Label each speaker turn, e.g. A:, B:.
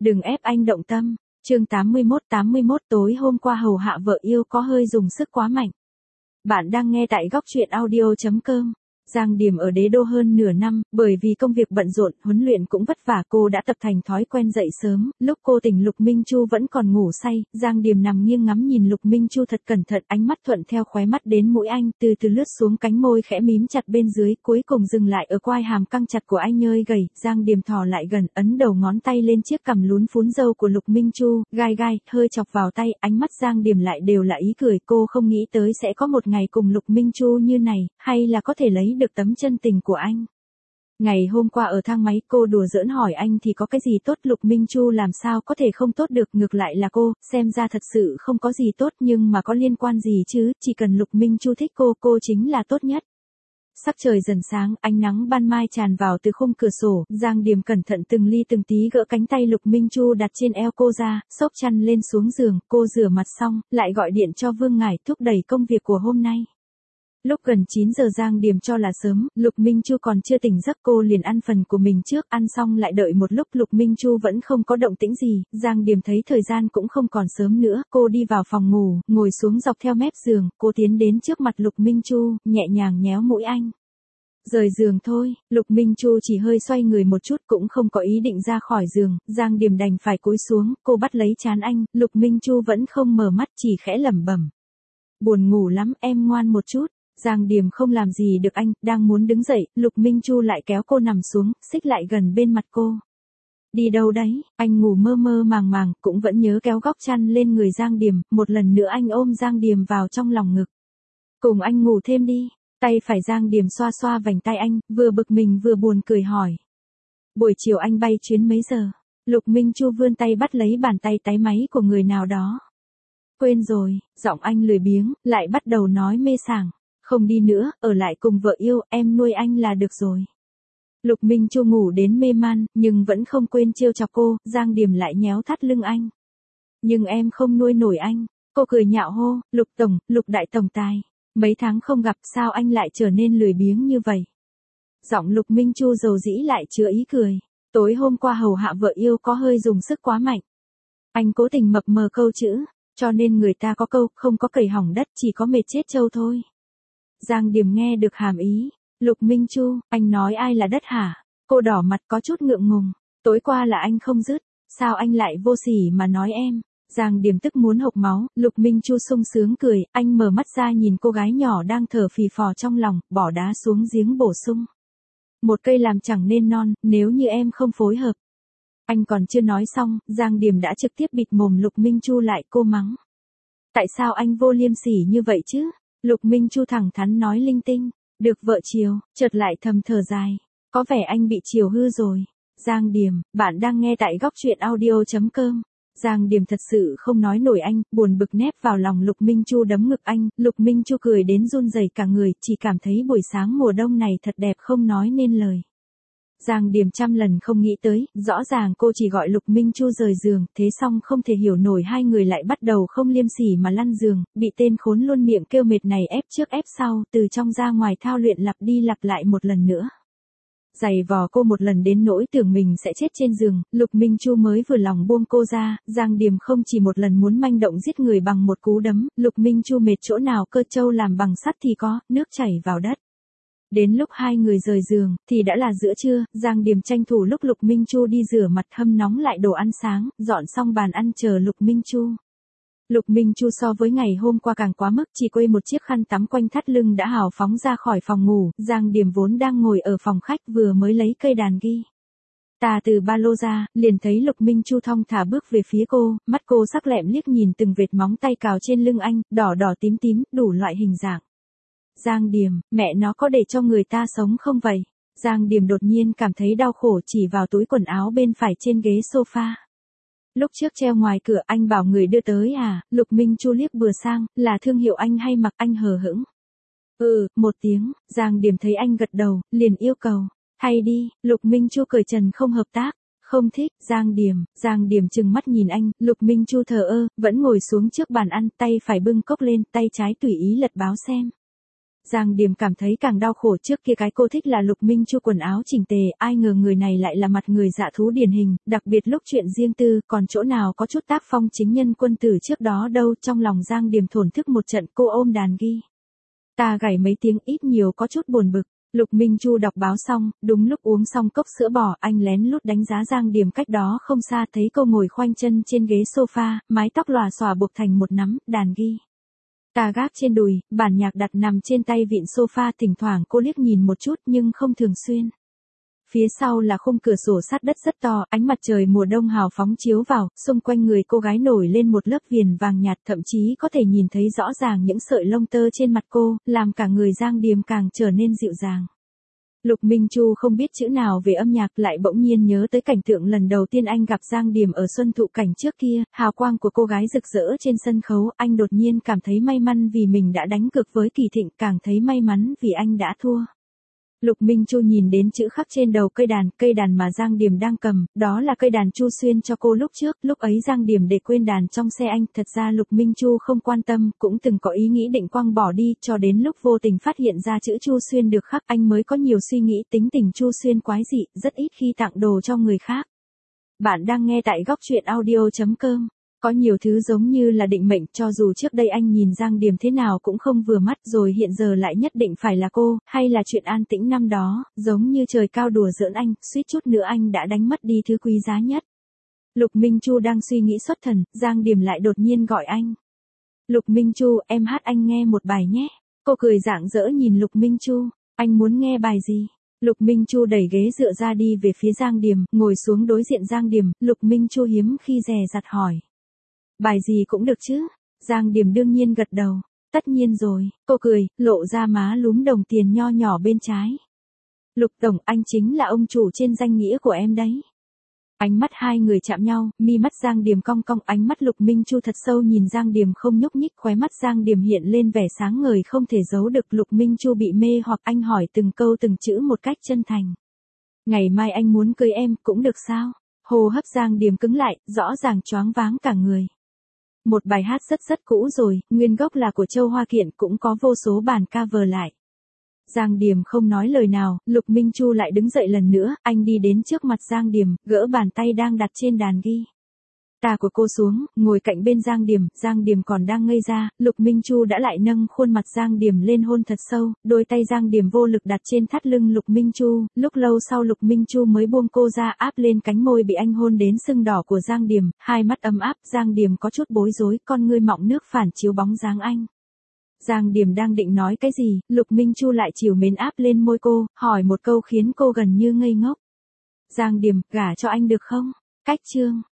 A: Đừng ép anh động tâm. Chương 81 tối hôm qua hầu hạ vợ yêu có hơi dùng sức quá mạnh. Bạn đang nghe tại góc truyện audio.com. Giang Điềm ở Đế Đô hơn nửa năm, bởi vì công việc bận rộn, huấn luyện cũng vất vả, cô đã tập thành thói quen dậy sớm. Lúc cô tỉnh Lục Minh Chu vẫn còn ngủ say, Giang Điềm nằm nghiêng ngắm nhìn Lục Minh Chu thật cẩn thận, ánh mắt thuận theo khóe mắt đến mũi anh, từ từ lướt xuống cánh môi khẽ mím chặt bên dưới, cuối cùng dừng lại ở quai hàm căng chặt của anh nhơi gầy. Giang Điềm thò lại gần, ấn đầu ngón tay lên chiếc cằm lún phún râu của Lục Minh Chu, gai gai, hơi chọc vào tay, ánh mắt Giang Điềm lại đều là ý cười. Cô không nghĩ tới sẽ có một ngày cùng Lục Minh Chu như này, hay là có thể lấy được tấm chân tình của anh. Ngày hôm qua ở thang máy cô đùa giỡn hỏi anh thì có cái gì tốt, Lục Minh Chu làm sao có thể không tốt được, ngược lại là cô, xem ra thật sự không có gì tốt, nhưng mà có liên quan gì chứ, chỉ cần Lục Minh Chu thích cô chính là tốt nhất. Sắc trời dần sáng, ánh nắng ban mai tràn vào từ khung cửa sổ, Giang Điềm cẩn thận từng ly từng tí gỡ cánh tay Lục Minh Chu đặt trên eo cô ra, xốc chăn lên xuống giường, cô rửa mặt xong, lại gọi điện cho Vương Ngải thúc đẩy công việc của hôm nay. Lúc gần 9 giờ Giang Điềm cho là sớm, Lục Minh Chu còn chưa tỉnh giấc, cô liền ăn phần của mình trước, ăn xong lại đợi một lúc Lục Minh Chu vẫn không có động tĩnh gì, Giang Điềm thấy thời gian cũng không còn sớm nữa, cô đi vào phòng ngủ, ngồi xuống dọc theo mép giường, cô tiến đến trước mặt Lục Minh Chu, nhẹ nhàng nhéo mũi anh. Rời giường thôi, Lục Minh Chu chỉ hơi xoay người một chút cũng không có ý định ra khỏi giường, Giang Điềm đành phải cúi xuống, cô bắt lấy trán anh, Lục Minh Chu vẫn không mở mắt, chỉ khẽ lẩm bẩm. Buồn ngủ lắm, em ngoan một chút. Giang Điềm không làm gì được anh, đang muốn đứng dậy, Lục Minh Chu lại kéo cô nằm xuống, xích lại gần bên mặt cô. Đi đâu đấy, anh ngủ mơ mơ màng màng, cũng vẫn nhớ kéo góc chăn lên người Giang Điềm, một lần nữa anh ôm Giang Điềm vào trong lòng ngực. Cùng anh ngủ thêm đi, tay phải Giang Điềm xoa xoa vành tay anh, vừa bực mình vừa buồn cười hỏi. Buổi chiều anh bay chuyến mấy giờ? Lục Minh Chu vươn tay bắt lấy bàn tay táy máy của người nào đó. Quên rồi, giọng anh lười biếng, lại bắt đầu nói mê sảng. Không đi nữa, ở lại cùng vợ yêu, em nuôi anh là được rồi. Lục Minh Chu ngủ đến mê man, nhưng vẫn không quên trêu chọc cô, Giang Điềm lại nhéo thắt lưng anh. Nhưng em không nuôi nổi anh. Cô cười nhạo hô, Lục Tổng, Lục Đại Tổng Tài. Mấy tháng không gặp sao anh lại trở nên lười biếng như vậy. Giọng Lục Minh Chu dầu dĩ lại chứa ý cười. Tối hôm qua hầu hạ vợ yêu có hơi dùng sức quá mạnh. Anh cố tình mập mờ câu chữ, cho nên người ta có câu, không có cầy hỏng đất chỉ có mệt chết trâu thôi. Giang Điềm nghe được hàm ý. Lục Minh Chu, anh nói ai là đất hả? Cô đỏ mặt có chút ngượng ngùng. Tối qua là anh không dứt, sao anh lại vô sỉ mà nói em? Giang Điềm tức muốn hộc máu, Lục Minh Chu sung sướng cười, anh mở mắt ra nhìn cô gái nhỏ đang thở phì phò trong lòng, bỏ đá xuống giếng bổ sung. Một cây làm chẳng nên non, nếu như em không phối hợp. Anh còn chưa nói xong, Giang Điềm đã trực tiếp bịt mồm Lục Minh Chu lại, cô mắng. Tại sao anh vô liêm sỉ như vậy chứ? Lục Minh Chu thẳng thắn nói linh tinh, được vợ chiều, chợt lại thầm thở dài, có vẻ anh bị chiều hư rồi. Giang Điềm, bạn đang nghe tại góc truyện audio.com. Giang Điềm thật sự không nói nổi anh, buồn bực nép vào lòng Lục Minh Chu đấm ngực anh, Lục Minh Chu cười đến run rẩy cả người, chỉ cảm thấy buổi sáng mùa đông này thật đẹp không nói nên lời. Giang Điềm trăm lần không nghĩ tới, rõ ràng cô chỉ gọi Lục Minh Chu rời giường, thế xong không thể hiểu nổi hai người lại bắt đầu không liêm sỉ mà lăn giường, bị tên khốn luôn miệng kêu mệt này ép trước ép sau, từ trong ra ngoài thao luyện lặp đi lặp lại một lần nữa. Giày vò cô một lần đến nỗi tưởng mình sẽ chết trên giường, Lục Minh Chu mới vừa lòng buông cô ra, Giang Điềm không chỉ một lần muốn manh động giết người bằng một cú đấm, Lục Minh Chu mệt chỗ nào cơ trâu làm bằng sắt thì có, nước chảy vào đất. Đến lúc hai người rời giường, thì đã là giữa trưa, Giang Điềm tranh thủ lúc Lục Minh Chu đi rửa mặt hâm nóng lại đồ ăn sáng, dọn xong bàn ăn chờ Lục Minh Chu. Lục Minh Chu so với ngày hôm qua càng quá mức, chỉ quây một chiếc khăn tắm quanh thắt lưng đã hào phóng ra khỏi phòng ngủ, Giang Điềm vốn đang ngồi ở phòng khách vừa mới lấy cây đàn ghi tà từ ba lô ra, liền thấy Lục Minh Chu thong thả bước về phía cô, mắt cô sắc lẹm liếc nhìn từng vệt móng tay cào trên lưng anh, đỏ đỏ tím tím, đủ loại hình dạng. Giang Điềm, mẹ nó có để cho người ta sống không vậy? Giang Điềm đột nhiên cảm thấy đau khổ chỉ vào túi quần áo bên phải trên ghế sofa. Lúc trước treo ngoài cửa anh bảo người đưa tới à? Lục Minh Chu liếc bừa sang, là thương hiệu anh hay mặc, anh hờ hững. Một tiếng, Giang Điềm thấy anh gật đầu, liền yêu cầu. Hay đi, Lục Minh Chu cởi trần không hợp tác. Không thích, Giang Điềm trừng mắt nhìn anh, Lục Minh Chu thờ ơ, vẫn ngồi xuống trước bàn ăn, tay phải bưng cốc lên, tay trái tùy ý lật báo xem. Giang Điềm cảm thấy càng đau khổ, trước kia cái cô thích là Lục Minh Chu quần áo chỉnh tề, ai ngờ người này lại là mặt người dạ thú điển hình, đặc biệt lúc chuyện riêng tư, còn chỗ nào có chút tác phong chính nhân quân tử trước đó đâu. Trong lòng Giang Điềm thổn thức một trận, cô ôm đàn ghi ta gảy mấy tiếng, ít nhiều có chút buồn bực. Lục Minh Chu đọc báo xong, đúng lúc uống xong cốc sữa bò, anh lén lút đánh giá Giang Điềm cách đó không xa, thấy cô ngồi khoanh chân trên ghế sofa, mái tóc lòa xòa buộc thành một nắm, đàn ghi ta gác trên đùi, bản nhạc đặt nằm trên tay vịn sofa, thỉnh thoảng cô liếc nhìn một chút nhưng không thường xuyên. Phía sau là khung cửa sổ sát đất rất to, ánh mặt trời mùa đông hào phóng chiếu vào, xung quanh người cô gái nổi lên một lớp viền vàng nhạt, thậm chí có thể nhìn thấy rõ ràng những sợi lông tơ trên mặt cô, làm cả người Giang Điềm càng trở nên dịu dàng. Lục Minh Chu không biết chữ nào về âm nhạc, lại bỗng nhiên nhớ tới cảnh tượng lần đầu tiên anh gặp Giang Điềm ở Xuân Thụ Cảnh trước kia, hào quang của cô gái rực rỡ trên sân khấu, anh đột nhiên cảm thấy may mắn vì mình đã đánh cược với Kỳ Thịnh, càng thấy may mắn vì anh đã thua. Lục Minh Chu nhìn đến chữ khắc trên đầu cây đàn mà Giang Điềm đang cầm, đó là cây đàn Chu Xuyên cho cô lúc trước, lúc ấy Giang Điềm để quên đàn trong xe anh, thật ra Lục Minh Chu không quan tâm, cũng từng có ý nghĩ định quăng bỏ đi, cho đến lúc vô tình phát hiện ra chữ Chu Xuyên được khắc, anh mới có nhiều suy nghĩ. Tính tình Chu Xuyên quái dị, rất ít khi tặng đồ cho người khác. Bạn đang nghe tại góc truyện audio.com. Có nhiều thứ giống như là định mệnh, cho dù trước đây anh nhìn Giang Điềm thế nào cũng không vừa mắt, rồi hiện giờ lại nhất định phải là cô, hay là chuyện An Tĩnh năm đó, giống như trời cao đùa giỡn anh, suýt chút nữa anh đã đánh mất đi thứ quý giá nhất. Lục Minh Chu đang suy nghĩ xuất thần, Giang Điềm lại đột nhiên gọi anh. Lục Minh Chu, em hát anh nghe một bài nhé. Cô cười rạng rỡ nhìn Lục Minh Chu, anh muốn nghe bài gì? Lục Minh Chu đẩy ghế dựa ra đi về phía Giang Điềm, ngồi xuống đối diện Giang Điềm, Lục Minh Chu hiếm khi dè dặt hỏi. Bài gì cũng được chứ? Giang Điềm đương nhiên gật đầu. Tất nhiên rồi, cô cười, lộ ra má lúm đồng tiền nho nhỏ bên trái. Lục Tổng, anh chính là ông chủ trên danh nghĩa của em đấy. Ánh mắt hai người chạm nhau, mi mắt Giang Điềm cong cong, ánh mắt Lục Minh Chu thật sâu nhìn Giang Điềm không nhúc nhích, khóe mắt Giang Điềm hiện lên vẻ sáng ngời không thể giấu được. Lục Minh Chu bị mê hoặc, anh hỏi từng câu từng chữ một cách chân thành. Ngày mai anh muốn cưới em, cũng được sao? Hô hấp Giang Điềm cứng lại, rõ ràng choáng váng cả người. Một bài hát rất cũ rồi, nguyên gốc là của Châu Hoa Kiện, cũng có vô số bản cover lại. Giang Điềm không nói lời nào, Lục Minh Chu lại đứng dậy lần nữa, anh đi đến trước mặt Giang Điềm, gỡ bàn tay đang đặt trên đàn ghi ta của cô xuống, ngồi cạnh bên Giang Điềm còn đang ngây ra, Lục Minh Chu đã lại nâng khuôn mặt Giang Điềm lên hôn thật sâu, đôi tay Giang Điềm vô lực đặt trên thắt lưng Lục Minh Chu, lúc lâu sau Lục Minh Chu mới buông cô ra, áp lên cánh môi bị anh hôn đến sưng đỏ của Giang Điềm, hai mắt ấm áp, Giang Điềm có chút bối rối, con ngươi mọng nước phản chiếu bóng dáng anh. Giang Điềm đang định nói cái gì, Lục Minh Chu lại trìu mến áp lên môi cô, hỏi một câu khiến cô gần như ngây ngốc. Giang Điềm, gả cho anh được không? Cách chương